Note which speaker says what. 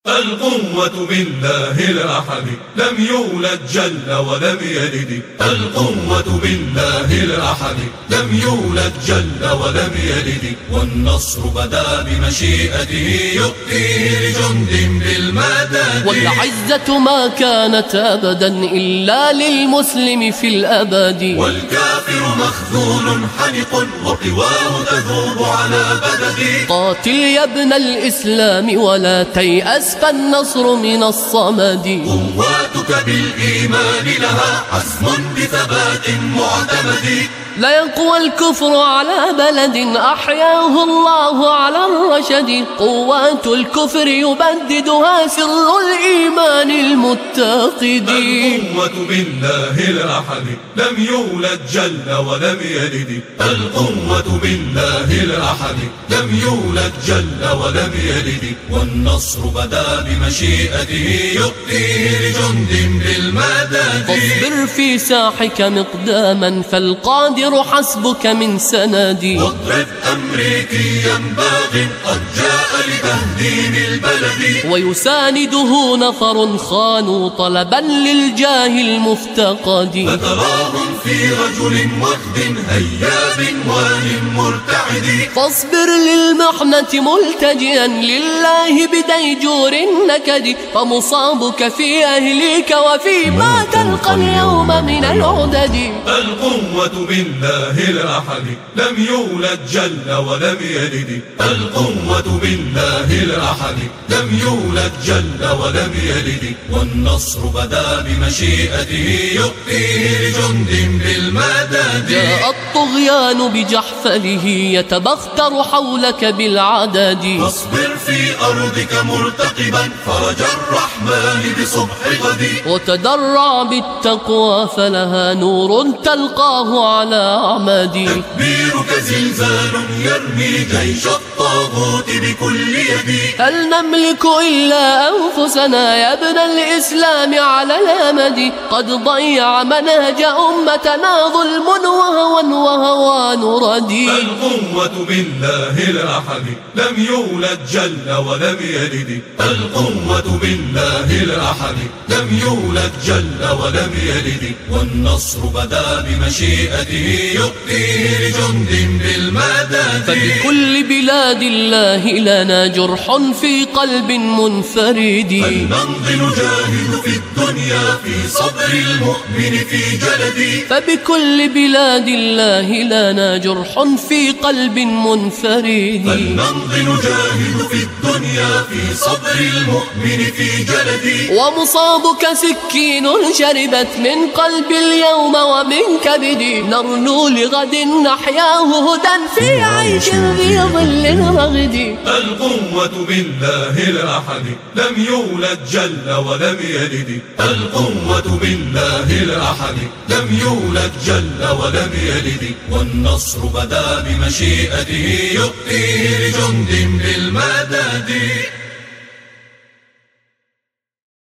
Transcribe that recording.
Speaker 1: القوة بالله الأحد لم يولد جل ولم يلد. القوة بالله الأحد لم يولد جل ولم يلد. والنصر بدا بمشيئته يؤتيه لجند بالمدد.
Speaker 2: والعزة ما كانت أبدا إلا للمسلم في الأبد.
Speaker 1: والكافر مخذول حنق وقواه تذوب على بدد.
Speaker 2: قاتل يا ابن الإسلام ولا تيأس فالنصر من الصمد.
Speaker 1: قواتك بالإيمان لها حزم بثبات معتمد.
Speaker 2: لا يقوى الكفر على بلد أحياه الله على الرشد. قوات الكفر يبددها سر الإيمان المتقد.
Speaker 1: القوة بالله الأحد لم يولد جل ولم يلد. القوة بالله الأحد لم يولد جل ولم يلد. والنصر بدا بمشيئته يؤتيه لجند بالمدد.
Speaker 2: فاصبر في ساحك مقداما فالقادر حسبك من سندي.
Speaker 1: واضرب أمريكيا باغ قد جاء لتهديم البلد.
Speaker 2: ويسانده نفر خانوا طلبا للجاه المفتقد.
Speaker 1: فتراهم في رجل وفد هياب وان مرتعد.
Speaker 2: فاصبر للمحنة ملتجئا لله بديجور النكد. فمصابك في أهليك وفي ما تلقى اليوم من العدد.
Speaker 1: القوة بالله الأحد لم يولد جل ولم يلد. القوة بالله الأحد لم يولد جل ولم يلد. والنصر بدا بمشيئته يؤتيه لجند بالمدد.
Speaker 2: جاء الطغيان بجحفله يتبختر حولك بالعدد.
Speaker 1: فاصبر في أرضك مرتقبا فرج الرحمن بصبح غد.
Speaker 2: وتدرع بالتقوى فلها نور تلقاه على أعمد.
Speaker 1: تكبيرك زلزال يرمي جيش الطاغوت بكل يد.
Speaker 2: هل نملك إلا أنفسنا يا ابن الإسلام على الأمد. قد ضيع منهج أمتنا ظلم وهوان ردي.
Speaker 1: القوة بالله الأحد لم يولد جل ولم يلد. القوة بالله الأحد لم يولد جل ولم يلد. والنصر بدا بمشيئته يؤتيه لجند بالمدد.
Speaker 2: فبكل بلاد الله لنا جرح في قلب منفرد.
Speaker 1: فلنمضي نجاهد في الدنيا في صدر المؤمن في جلد.
Speaker 2: فبكل بلاد الله لنا جرح في قلب منفرد.
Speaker 1: فلنمضي نجاهد في الدنيا في صدر المؤمن في جلد.
Speaker 2: ومصابك سكين شربت من قلب اليوم ومن كبدي. نرنو لغد نحياه هدى في عيش ذي ظل رغد.
Speaker 1: القوة بالله الأحد لم يولد جل ولم يلد. القوة بالله الأحد لم يولد جل ولم يلد. والنصر بدا بمشيئته يؤتيه لجند بالمدد.